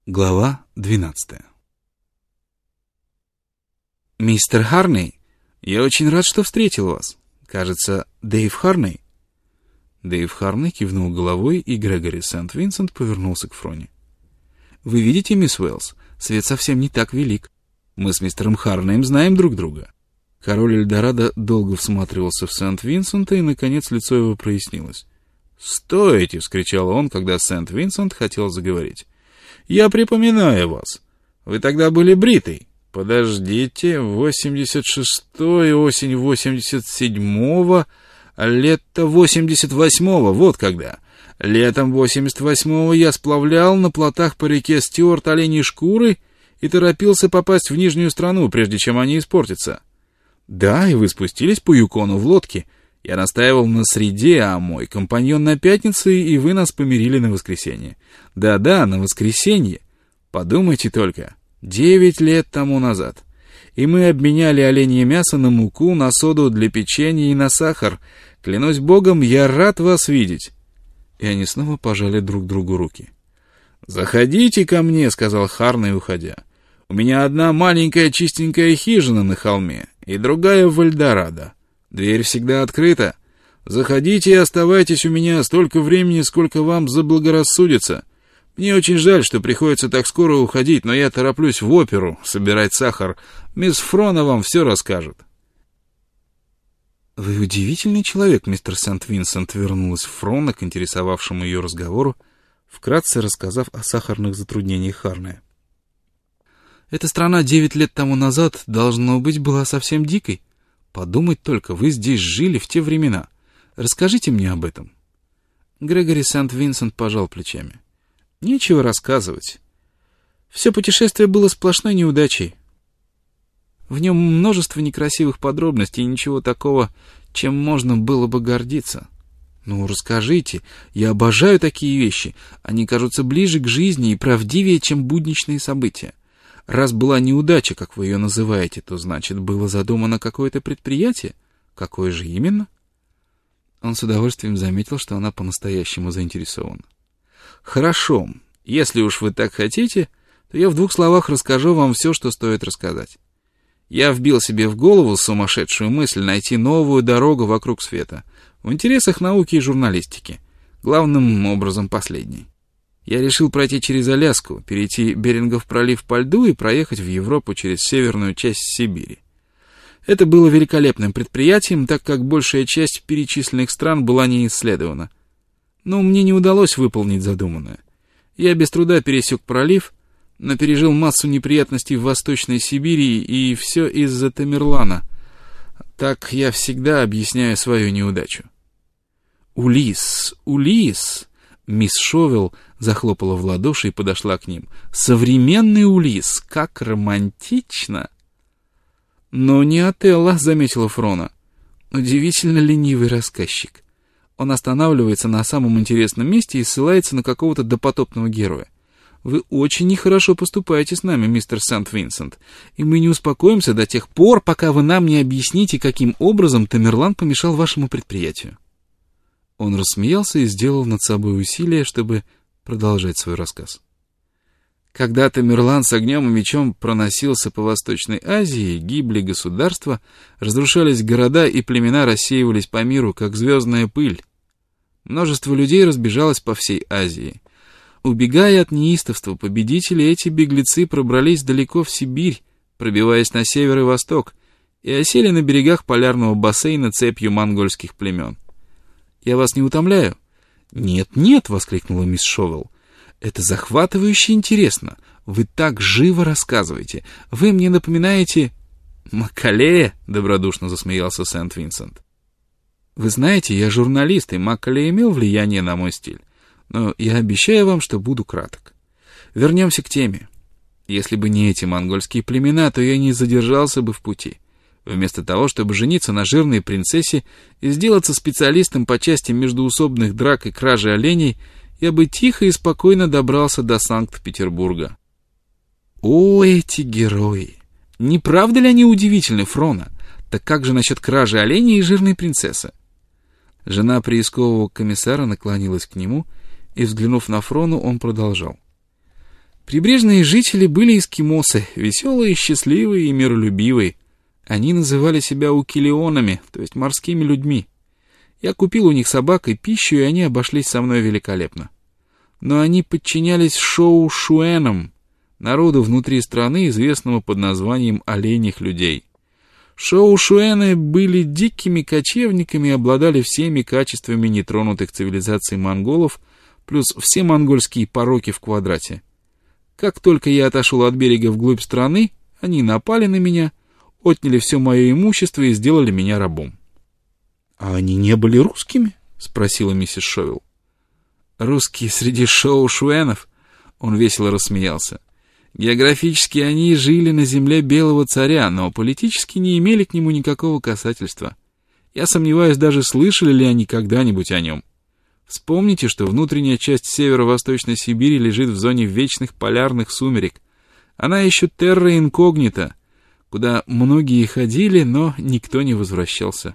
Глава 12. «Мистер Харней, я очень рад, что встретил вас. Кажется, Дэйв Харней?» Дэйв Харней кивнул головой, и Грегори Сент-Винсент повернулся к Фроне. «Вы видите, мисс Уэллс, свет совсем не так велик. Мы с мистером Харнеем знаем друг друга». Король Эльдорадо долго всматривался в Сент-Винсента, и, наконец, лицо его прояснилось. «Стойте!» — вскричал он, когда Сент-Винсент хотел заговорить. «Я припоминаю вас. Вы тогда были бритый. Подождите, 86-й, осень 87-го, лето 88-го, вот когда. Летом 88-го я сплавлял на плотах по реке Стюарт оленьи шкуры и торопился попасть в Нижнюю страну, прежде чем они испортятся. Да, и вы спустились по Юкону в лодке. Я настаивал на среде, а мой компаньон на пятнице, и вы нас помирили на воскресенье. Да-да, на воскресенье. Подумайте только, 9 лет тому назад. И мы обменяли оленье мясо на муку, на соду для печенья и на сахар. Клянусь богом, я рад вас видеть». И они снова пожали друг другу руки. «Заходите ко мне», — сказал Харней, уходя. «У меня одна маленькая чистенькая хижина на холме, и другая в Эльдорадо. Дверь всегда открыта. Заходите и оставайтесь у меня столько времени, сколько вам заблагорассудится. Мне очень жаль, что приходится так скоро уходить, но я тороплюсь в оперу собирать сахар. Мисс Фрона вам все расскажет». «Вы удивительный человек, мистер Сент-Винсент», — вернулась Фрона к интересовавшему ее разговору, вкратце рассказав о сахарных затруднениях Харнея. «Эта страна 9 лет тому назад, должно быть, была совсем дикой. Подумать только, вы здесь жили в те времена. Расскажите мне об этом». Грегори Сент-Винсент пожал плечами. «Нечего рассказывать. Все путешествие было сплошной неудачей. В нем множество некрасивых подробностей и ничего такого, чем можно было бы гордиться. Ну, расскажите, я обожаю такие вещи. Они кажутся ближе к жизни и правдивее, чем будничные события. Раз была неудача, как вы ее называете, то, значит, было задумано какое-то предприятие? Какое же именно?» Он с удовольствием заметил, что она по-настоящему заинтересована. «Хорошо, если уж вы так хотите, то я в 2 словах расскажу вам все, что стоит рассказать. Я вбил себе в голову сумасшедшую мысль найти новую дорогу вокруг света, в интересах науки и журналистики, главным образом последней. Я решил пройти через Аляску, перейти Берингов пролив по льду и проехать в Европу через северную часть Сибири. Это было великолепным предприятием, так как большая часть перечисленных стран была не исследована. Но мне не удалось выполнить задуманное. Я без труда пересек пролив, но пережил массу неприятностей в Восточной Сибири, и все из-за Тамерлана. Так я всегда объясняю свою неудачу. «Улисс, Улисс!» Мисс Шовелл захлопала в ладоши и подошла к ним. «Современный Улисс! Как романтично!» «Но не Отелло», — заметила Фрона. «Удивительно ленивый рассказчик. Он останавливается на самом интересном месте и ссылается на какого-то допотопного героя. Вы очень нехорошо поступаете с нами, мистер Сент-Винсент, и мы не успокоимся до тех пор, пока вы нам не объясните, каким образом Тамерлан помешал вашему предприятию». Он рассмеялся и сделал над собой усилие, чтобы продолжать свой рассказ. Когда Тамерлан с огнем и мечом проносился по Восточной Азии, гибли государства, разрушались города и племена рассеивались по миру, как звездная пыль. Множество людей разбежалось по всей Азии. Убегая от неистовства победителей, эти беглецы пробрались далеко в Сибирь, пробиваясь на север и восток, и осели на берегах полярного бассейна цепью монгольских племен. «Я вас не утомляю?» «Нет, нет!» — воскликнула мисс Шовелл. «Это захватывающе интересно. Вы так живо рассказываете. Вы мне напоминаете...» «Маккалея?» — добродушно засмеялся Сент-Винсент. «Вы знаете, я журналист, и Маккалей имел влияние на мой стиль. Но я обещаю вам, что буду краток. Вернемся к теме. Если бы не эти монгольские племена, то я не задержался бы в пути. Вместо того, чтобы жениться на жирной принцессе и сделаться специалистом по части междоусобных драк и кражи оленей, я бы тихо и спокойно добрался до Санкт-Петербурга». «О, эти герои! Не правда ли они удивительны, Фрона? Так как же насчет кражи оленей и жирной принцессы?» Жена приискового комиссара наклонилась к нему, и, взглянув на Фрону, он продолжал. Прибрежные жители были эскимосы, веселые, счастливые и миролюбивые. Они называли себя укилионами, то есть морскими людьми. Я купил у них собак и пищу, и они обошлись со мной великолепно. Но они подчинялись шоу-шуэнам, народу внутри страны, известному под названием оленьих людей. Шоу-шуэны были дикими кочевниками и обладали всеми качествами нетронутых цивилизаций монголов, плюс все монгольские пороки в квадрате. Как только я отошел от берега вглубь страны, они напали на меня, отняли все мое имущество и сделали меня рабом. — А они не были русскими? — спросила миссис Шовел. — Русские среди шоу-шуэнов? Он весело рассмеялся. Географически они жили на земле Белого Царя, но политически не имели к нему никакого касательства. Я сомневаюсь, даже слышали ли они когда-нибудь о нем. Вспомните, что внутренняя часть северо-восточной Сибири лежит в зоне вечных полярных сумерек. Она еще терра инкогнита, куда многие ходили, но никто не возвращался.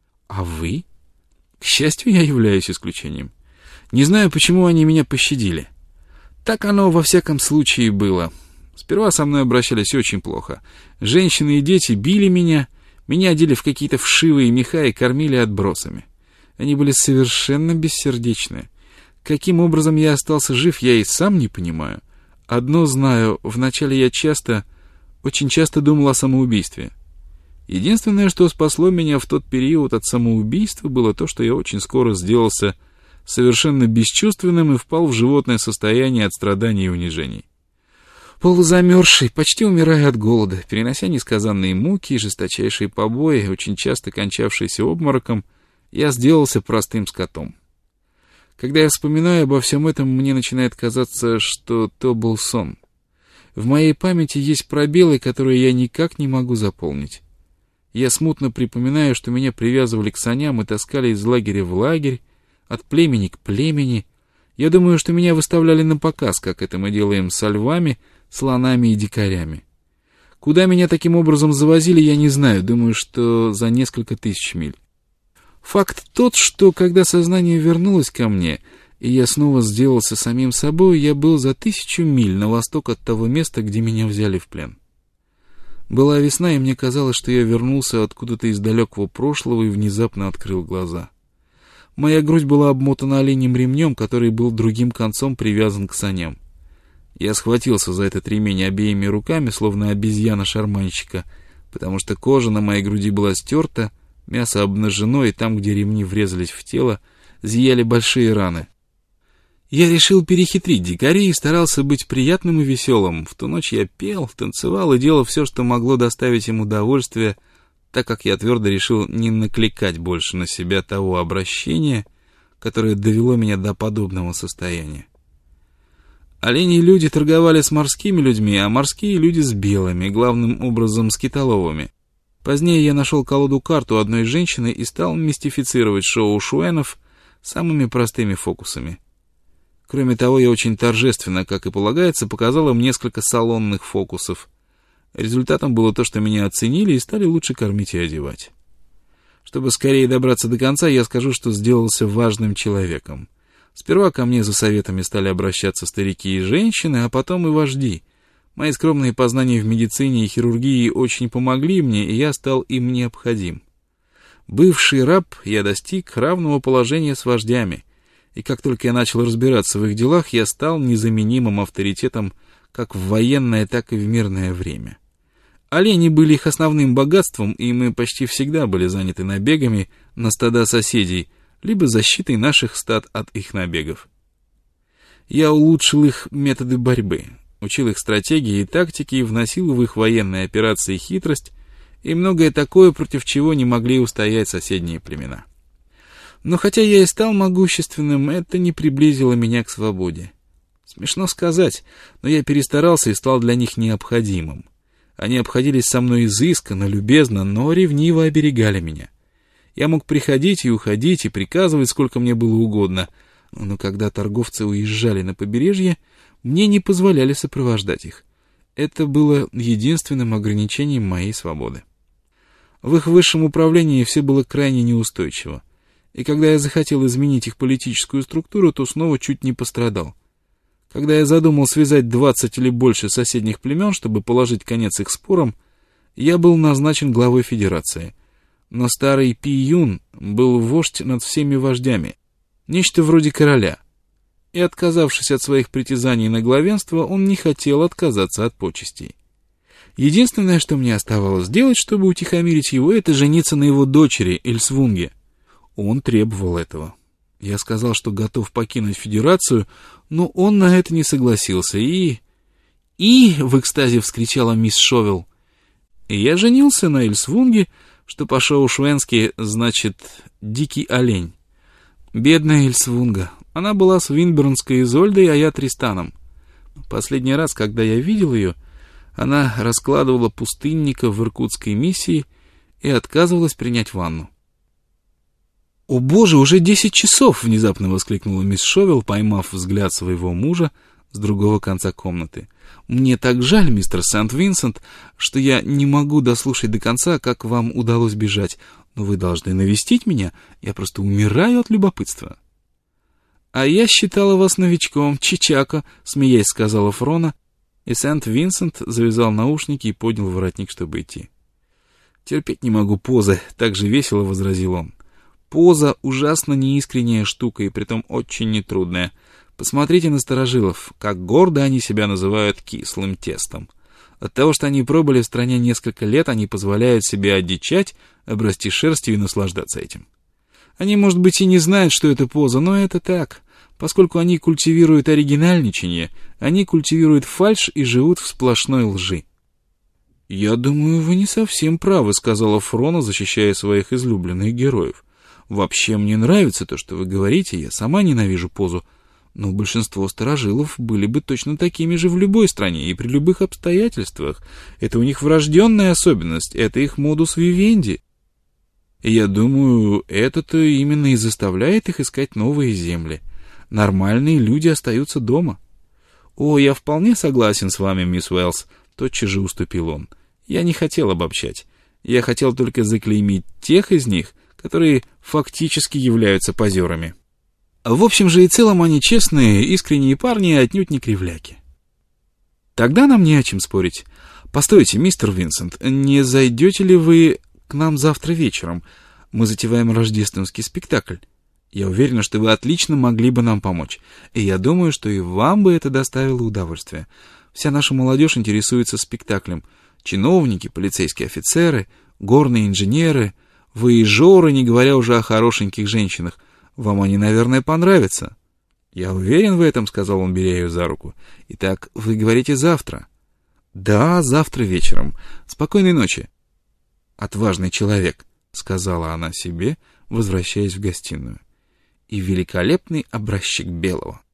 А вы? К счастью, я являюсь исключением. Не знаю, почему они меня пощадили. Так оно во всяком случае было. Сперва со мной обращались очень плохо. Женщины и дети били меня одели в какие-то вшивые меха и кормили отбросами. Они были совершенно бессердечны. Каким образом я остался жив, я и сам не понимаю. Одно знаю, вначале я очень часто думал о самоубийстве. Единственное, что спасло меня в тот период от самоубийства, было то, что я очень скоро сделался совершенно бесчувственным и впал в животное состояние от страданий и унижений. Полузамерзший, почти умирая от голода, перенося несказанные муки и жесточайшие побои, очень часто кончавшиеся обмороком, я сделался простым скотом. Когда я вспоминаю обо всем этом, мне начинает казаться, что то был сон. В моей памяти есть пробелы, которые я никак не могу заполнить. Я смутно припоминаю, что меня привязывали к саням и таскали из лагеря в лагерь, от племени к племени. Я думаю, что меня выставляли на показ, как это мы делаем со львами, слонами и дикарями. Куда меня таким образом завозили, я не знаю, думаю, что за несколько тысяч миль. Факт тот, что когда сознание вернулось ко мне, и я снова сделался самим собой, я был за 1000 миль на восток от того места, где меня взяли в плен. Была весна, и мне казалось, что я вернулся откуда-то из далекого прошлого и внезапно открыл глаза. Моя грудь была обмотана оленьим ремнем, который был другим концом привязан к саням. Я схватился за этот ремень обеими руками, словно обезьяна-шарманщика, потому что кожа на моей груди была стерта, мясо обнажено, и там, где ремни врезались в тело, зияли большие раны. Я решил перехитрить дикарей и старался быть приятным и веселым. В ту ночь я пел, танцевал и делал все, что могло доставить им удовольствие, так как я твердо решил не накликать больше на себя того обращения, которое довело меня до подобного состояния. Оленьи люди торговали с морскими людьми, а морские люди с белыми, главным образом с китоловыми. Позднее я нашел колоду-карту одной женщины и стал мистифицировать шоу-шуэнов самыми простыми фокусами. Кроме того, я очень торжественно, как и полагается, показал им несколько салонных фокусов. Результатом было то, что меня оценили и стали лучше кормить и одевать. Чтобы скорее добраться до конца, я скажу, что сделался важным человеком. Сперва ко мне за советами стали обращаться старики и женщины, а потом и вожди. Мои скромные познания в медицине и хирургии очень помогли мне, и я стал им необходим. Бывший раб, я достиг равного положения с вождями, и как только я начал разбираться в их делах, я стал незаменимым авторитетом как в военное, так и в мирное время. Олени были их основным богатством, и мы почти всегда были заняты набегами на стада соседей, либо защитой наших стад от их набегов. Я улучшил их методы борьбы, учил их стратегии и тактики, и вносил в их военные операции хитрость и многое такое, против чего не могли устоять соседние племена. Но хотя я и стал могущественным, это не приблизило меня к свободе. Смешно сказать, но я перестарался и стал для них необходимым. Они обходились со мной изысканно, любезно, но ревниво оберегали меня. Я мог приходить и уходить, и приказывать, сколько мне было угодно, но когда торговцы уезжали на побережье, мне не позволяли сопровождать их. Это было единственным ограничением моей свободы. В их высшем управлении все было крайне неустойчиво, и когда я захотел изменить их политическую структуру, то снова чуть не пострадал. Когда я задумал связать 20 или больше соседних племен, чтобы положить конец их спорам, я был назначен главой федерации. Но старый Пи Юн был вождь над всеми вождями, нечто вроде короля. И, отказавшись от своих притязаний на главенство, он не хотел отказаться от почестей. Единственное, что мне оставалось сделать, чтобы утихомирить его, это жениться на его дочери Эльсвунге. Он требовал этого. Я сказал, что готов покинуть федерацию, но он на это не согласился, и в экстазе вскричала мисс Шовел. И я женился на Эльсвунге, что по-шоу-швенски значит «дикий олень». Бедная Эльсвунга. Она была свинбернской Изольдой, а я Тристаном. Последний раз, когда я видел ее, она раскладывала пустынника в иркутской миссии и отказывалась принять ванну. «О боже, уже 10 часов!» — внезапно воскликнула мисс Шовел, поймав взгляд своего мужа с другого конца комнаты. «Мне так жаль, мистер Сент-Винсент, что я не могу дослушать до конца, как вам удалось бежать, но вы должны навестить меня, я просто умираю от любопытства». «А я считала вас новичком, чичако», — смеясь сказала Фрона, и Сент-Винсент завязал наушники и поднял воротник, чтобы идти. «Терпеть не могу позы», — так же весело возразил он. «Поза — ужасно неискренняя штука и притом очень нетрудная. Посмотрите на старожилов, как гордо они себя называют кислым тестом. От того, что они пробыли в стране несколько лет, они позволяют себе одичать, обрасти шерстью и наслаждаться этим. Они, может быть, и не знают, что это поза, но это так. Поскольку они культивируют оригинальничание, они культивируют фальшь и живут в сплошной лжи». «Я думаю, вы не совсем правы», — сказала Фрона, защищая своих излюбленных героев. «Вообще мне нравится то, что вы говорите, я сама ненавижу позу, но большинство старожилов были бы точно такими же в любой стране и при любых обстоятельствах. Это у них врожденная особенность, это их модус вивенди. И я думаю, это-то именно и заставляет их искать новые земли. Нормальные люди остаются дома». «О, я вполне согласен с вами, мисс Уэллс», — тотчас же уступил он. «Я не хотел обобщать. Я хотел только заклеймить тех из них, которые фактически являются позерами. В общем же и целом они честные, искренние парни, отнюдь не кривляки». «Тогда нам не о чем спорить. Постойте, мистер Винсент, не зайдете ли вы к нам завтра вечером? Мы затеваем рождественский спектакль. Я уверена, что вы отлично могли бы нам помочь, и я думаю, что и вам бы это доставило удовольствие. Вся наша молодежь интересуется спектаклем. Чиновники, полицейские офицеры, горные инженеры, вояжеры, не говоря уже о хорошеньких женщинах. Вам они, наверное, понравятся». «Я уверен в этом», — сказал он, беря ее за руку. «Итак, вы говорите завтра?» «Да, завтра вечером. Спокойной ночи». «Отважный человек», — сказала она себе, возвращаясь в гостиную. «И великолепный образчик белого».